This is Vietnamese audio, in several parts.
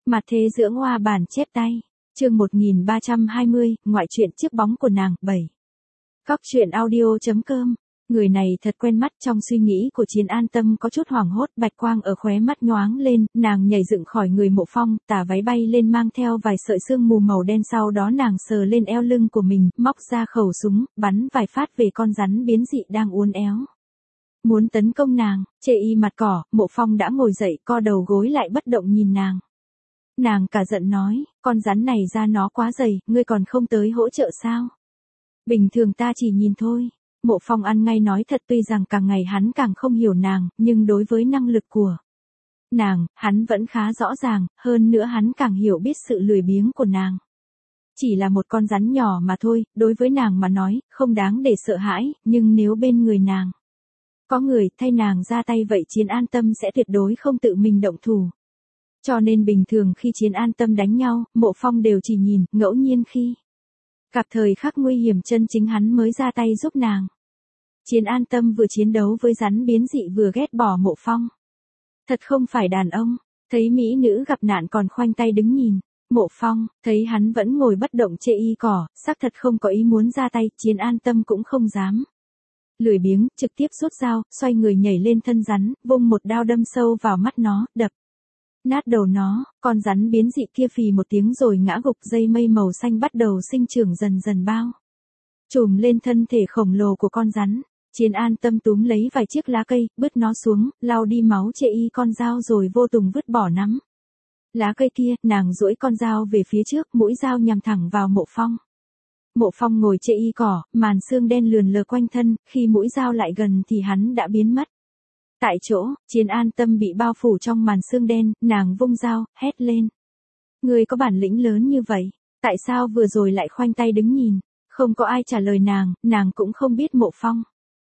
Mặt thế dưỡng hoa bản chép tay. Chương 1320, ngoại truyện chiếc bóng của nàng, 7. Góc truyện audio.com. Người này thật quen mắt. Trong suy nghĩ của Chiến An Tâm có chút hoảng hốt, bạch quang ở khóe mắt nhoáng lên, nàng nhảy dựng khỏi người Mộ Phong, tà váy bay lên mang theo vài sợi sương mù màu đen, sau đó nàng sờ lên eo lưng của mình, móc ra khẩu súng, bắn vài phát về con rắn biến dị đang uốn éo muốn tấn công nàng. Chê y mặt cỏ, Mộ Phong đã ngồi dậy, co đầu gối lại bất động nhìn nàng. Nàng cả giận nói, con rắn này da nó quá dày, ngươi còn không tới hỗ trợ sao? Bình thường ta chỉ nhìn thôi. Mộ Phong ăn ngay nói thật, tuy rằng càng ngày hắn càng không hiểu nàng, nhưng đối với năng lực của nàng, hắn vẫn khá rõ ràng, hơn nữa hắn càng hiểu biết sự lười biếng của nàng. Chỉ là một con rắn nhỏ mà thôi, đối với nàng mà nói, không đáng để sợ hãi, nhưng nếu bên người nàng có người thay nàng ra tay, vậy Chiến An Tâm sẽ tuyệt đối không tự mình động thủ. Cho nên bình thường khi Chiến An Tâm đánh nhau, Mộ Phong đều chỉ nhìn, ngẫu nhiên khi gặp thời khắc nguy hiểm chân chính hắn mới ra tay giúp nàng. Chiến An Tâm vừa chiến đấu với rắn biến dị vừa ghét bỏ Mộ Phong. Thật không phải đàn ông, thấy mỹ nữ gặp nạn còn khoanh tay đứng nhìn. Mộ Phong, thấy hắn vẫn ngồi bất động chê y cỏ, xác thật không có ý muốn ra tay, Chiến An Tâm cũng không dám lười biếng, trực tiếp rút dao, xoay người nhảy lên thân rắn, vung một đao đâm sâu vào mắt nó, đập nát đầu nó. Con rắn biến dị kia phì một tiếng rồi ngã gục. Dây mây màu xanh bắt đầu sinh trưởng dần dần bao trùm lên thân thể khổng lồ của con rắn. Chiến An Tâm túm lấy vài chiếc lá cây, bứt nó xuống, lau đi máu chê y con dao rồi vô tùng vứt bỏ nắm lá cây kia. Nàng duỗi con dao về phía trước, mũi dao nhằm thẳng vào Mộ Phong. Mộ Phong ngồi chê y cỏ, màn xương đen lườn lờ quanh thân, khi mũi dao lại gần thì hắn đã biến mất. Tại chỗ, Chiến An Tâm bị bao phủ trong màn xương đen, nàng vung dao, hét lên. Ngươi có bản lĩnh lớn như vậy, tại sao vừa rồi lại khoanh tay đứng nhìn? Không có ai trả lời nàng cũng không biết Mộ Phong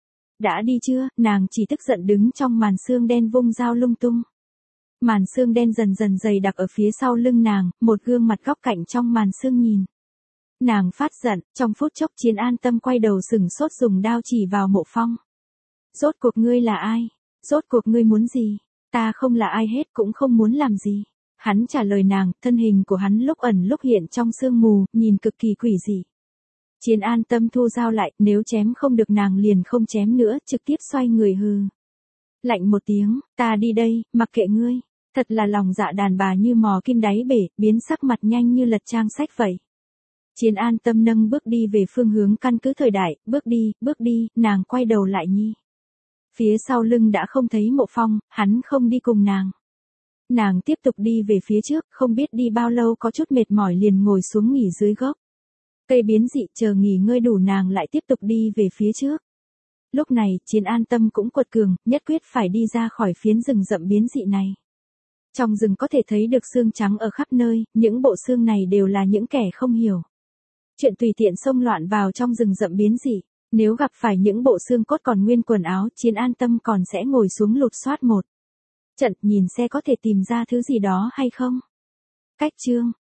đã đi chưa, nàng chỉ tức giận đứng trong màn xương đen vung dao lung tung. Màn xương đen dần dần dày đặc ở phía sau lưng nàng, một gương mặt góc cạnh trong màn xương nhìn. Nàng phát giận, trong phút chốc Chiến An Tâm quay đầu sừng sốt dùng đao chỉ vào Mộ Phong. Rốt cuộc ngươi là ai? Rốt cuộc ngươi muốn gì? Ta không là ai hết, cũng không muốn làm gì. Hắn trả lời nàng, thân hình của hắn lúc ẩn lúc hiện trong sương mù, nhìn cực kỳ quỷ dị. Chiến An Tâm thu dao lại, nếu chém không được nàng liền không chém nữa, trực tiếp xoay người hừ lạnh một tiếng, ta đi đây, mặc kệ ngươi. Thật là lòng dạ đàn bà như mò kim đáy bể, biến sắc mặt nhanh như lật trang sách vậy. Chiến An Tâm nâng bước đi về phương hướng căn cứ thời đại, bước đi, nàng quay đầu lại nhi. Phía sau lưng đã không thấy Mộ Phong, hắn không đi cùng nàng. Nàng tiếp tục đi về phía trước, không biết đi bao lâu có chút mệt mỏi liền ngồi xuống nghỉ dưới gốc cây biến dị, chờ nghỉ ngơi đủ nàng lại tiếp tục đi về phía trước. Lúc này, Chiến An Tâm cũng quật cường, nhất quyết phải đi ra khỏi phiến rừng rậm biến dị này. Trong rừng có thể thấy được xương trắng ở khắp nơi, những bộ xương này đều là những kẻ không hiểu chuyện tùy tiện xông loạn vào trong rừng rậm biến dị. Nếu gặp phải những bộ xương cốt còn nguyên quần áo, Chiến An Tâm còn sẽ ngồi xuống lục soát một trận, nhìn xe có thể tìm ra thứ gì đó hay không. Cách chương